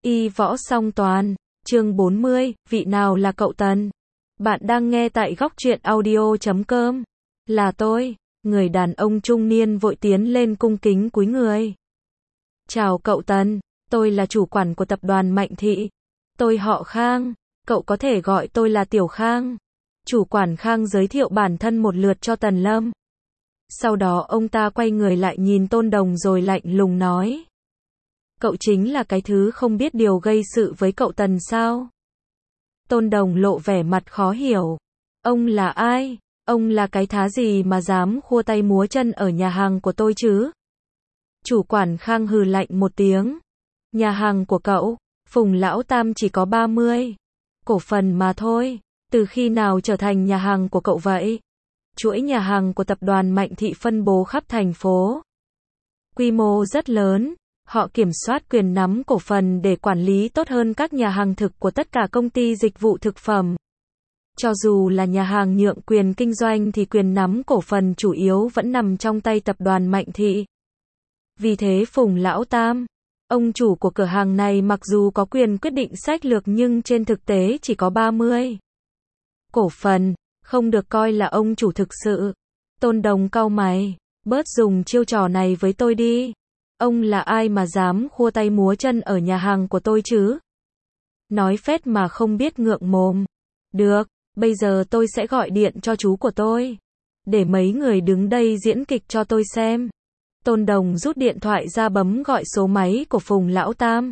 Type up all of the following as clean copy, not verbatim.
Y võ song toàn, chương 40, vị nào là cậu Tần? Bạn đang nghe tại góc truyện audio.com. Là tôi, người đàn ông trung niên vội tiến lên cung kính cúi người. Chào cậu Tần, tôi là chủ quản của tập đoàn Mạnh Thị. Tôi họ Khang, cậu có thể gọi tôi là Tiểu Khang. Chủ quản Khang giới thiệu bản thân một lượt cho Tần Lâm. Sau đó ông ta quay người lại nhìn Tôn Đồng rồi lạnh lùng nói. Cậu chính là cái thứ không biết điều gây sự với cậu Tần sao? Tôn Đồng lộ vẻ mặt khó hiểu. Ông là ai? Ông là cái thá gì mà dám khua tay múa chân ở nhà hàng của tôi chứ? Chủ quản Khang hừ lạnh một tiếng. Nhà hàng của cậu, Phùng Lão Tam chỉ có 30 cổ phần mà thôi. Từ khi nào trở thành nhà hàng của cậu vậy? Chuỗi nhà hàng của tập đoàn Mạnh Thị phân bố khắp thành phố. Quy mô rất lớn. Họ kiểm soát quyền nắm cổ phần để quản lý tốt hơn các nhà hàng thực của tất cả công ty dịch vụ thực phẩm. Cho dù là nhà hàng nhượng quyền kinh doanh thì quyền nắm cổ phần chủ yếu vẫn nằm trong tay tập đoàn Mạnh Thị. Vì thế Phùng Lão Tam, ông chủ của cửa hàng này mặc dù có quyền quyết định sách lược nhưng trên thực tế chỉ có 30 cổ phần, không được coi là ông chủ thực sự. Tôn Đồng cau mày, bớt dùng chiêu trò này với tôi đi. Ông là ai mà dám khua tay múa chân ở nhà hàng của tôi chứ? Nói phét mà không biết ngượng mồm. Được, bây giờ tôi sẽ gọi điện cho chú của tôi. Để mấy người đứng đây diễn kịch cho tôi xem. Tôn Đồng rút điện thoại ra bấm gọi số máy của Phùng Lão Tam.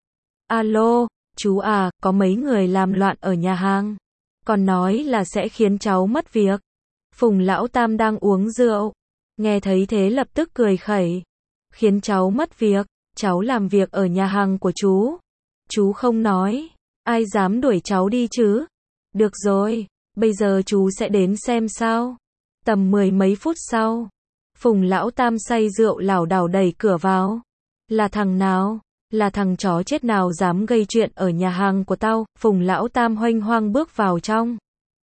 Alo, chú à, có mấy người làm loạn ở nhà hàng. Còn nói là sẽ khiến cháu mất việc. Phùng Lão Tam đang uống rượu. Nghe thấy thế lập tức cười khẩy. Khiến cháu mất việc, cháu làm việc ở nhà hàng của chú. Chú không nói, ai dám đuổi cháu đi chứ? Được rồi, bây giờ chú sẽ đến xem sao. Tầm 10 mấy phút sau, Phùng Lão Tam say rượu lảo đảo đẩy cửa vào. Là thằng nào? Là thằng chó chết nào dám gây chuyện ở nhà hàng của tao? Phùng Lão Tam hoanh hoang bước vào trong.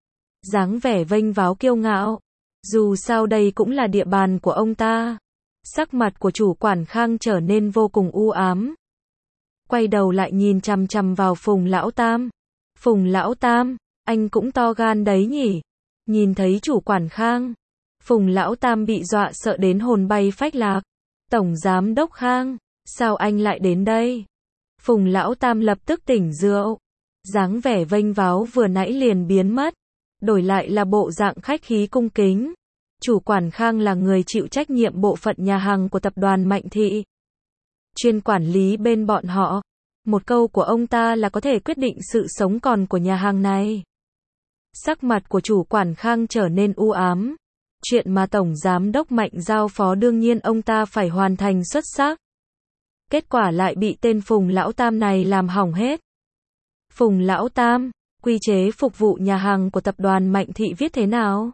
Dáng vẻ vênh váo kiêu ngạo. Dù sao đây cũng là địa bàn của ông ta. Sắc mặt của chủ quản Khang trở nên vô cùng u ám. Quay đầu lại nhìn chằm chằm vào Phùng Lão Tam. Phùng Lão Tam, anh cũng to gan đấy nhỉ? Nhìn thấy chủ quản Khang, Phùng Lão Tam bị dọa sợ đến hồn bay phách lạc. Tổng giám đốc Khang, sao anh lại đến đây? Phùng Lão Tam lập tức tỉnh rượu. Dáng vẻ vênh váo vừa nãy liền biến mất. Đổi lại là bộ dạng khách khí cung kính. Chủ quản Khang là người chịu trách nhiệm bộ phận nhà hàng của tập đoàn Mạnh Thị. Chuyên quản lý bên bọn họ. Một câu của ông ta là có thể quyết định sự sống còn của nhà hàng này. Sắc mặt của chủ quản Khang trở nên u ám. Chuyện mà Tổng Giám đốc Mạnh giao phó đương nhiên ông ta phải hoàn thành xuất sắc. Kết quả lại bị tên Phùng Lão Tam này làm hỏng hết. Phùng Lão Tam, quy chế phục vụ nhà hàng của tập đoàn Mạnh Thị viết thế nào?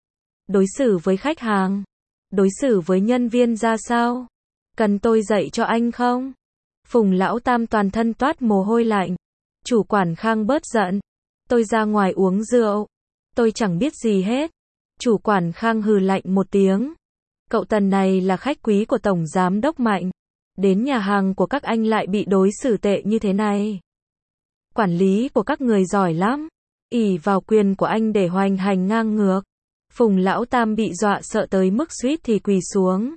Đối xử với khách hàng, đối xử với nhân viên ra sao? Cần tôi dạy cho anh không? Phùng Lão Tam toàn thân toát mồ hôi lạnh. Chủ quản Khang bớt giận. Tôi ra ngoài uống rượu. Tôi chẳng biết gì hết. Chủ quản Khang hừ lạnh một tiếng. Cậu Tần này là khách quý của Tổng Giám đốc Mạnh. Đến nhà hàng của các anh lại bị đối xử tệ như thế này. Quản lý của các người giỏi lắm. Ỷ vào quyền của anh để hoành hành ngang ngược. Phùng Lão Tam bị dọa sợ tới mức suýt thì quỳ xuống.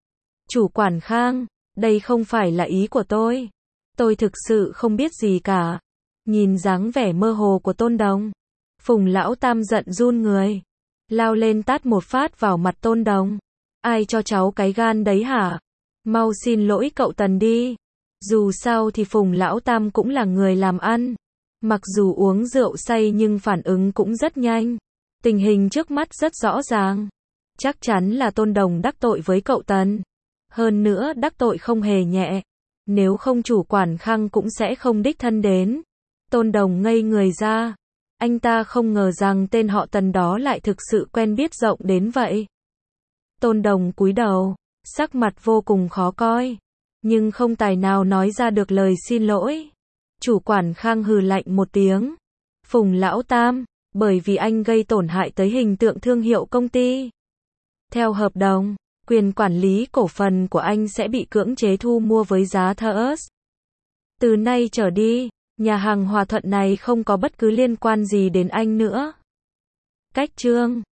Chủ quản Khang, đây không phải là ý của tôi. Tôi thực sự không biết gì cả. Nhìn dáng vẻ mơ hồ của Tôn Đồng. Phùng Lão Tam giận run người. Lao lên tát một phát vào mặt Tôn Đồng. Ai cho cháu cái gan đấy hả? Mau xin lỗi cậu Tần đi. Dù sao thì Phùng Lão Tam cũng là người làm ăn. Mặc dù uống rượu say nhưng phản ứng cũng rất nhanh. Tình hình trước mắt rất rõ ràng. Chắc chắn là Tôn Đồng đắc tội với cậu Tần. Hơn nữa đắc tội không hề nhẹ. Nếu không chủ quản Khang cũng sẽ không đích thân đến. Tôn Đồng ngây người ra. Anh ta không ngờ rằng tên họ Tần đó lại thực sự quen biết rộng đến vậy. Tôn Đồng cúi đầu, sắc mặt vô cùng khó coi. Nhưng không tài nào nói ra được lời xin lỗi. Chủ quản Khang hừ lạnh một tiếng. Phùng Lão Tam, bởi vì anh gây tổn hại tới hình tượng thương hiệu công ty. Theo hợp đồng, quyền quản lý cổ phần của anh sẽ bị cưỡng chế thu mua với giá thấp. Từ nay trở đi, nhà hàng Hòa Thuận này không có bất cứ liên quan gì đến anh nữa. Cách chương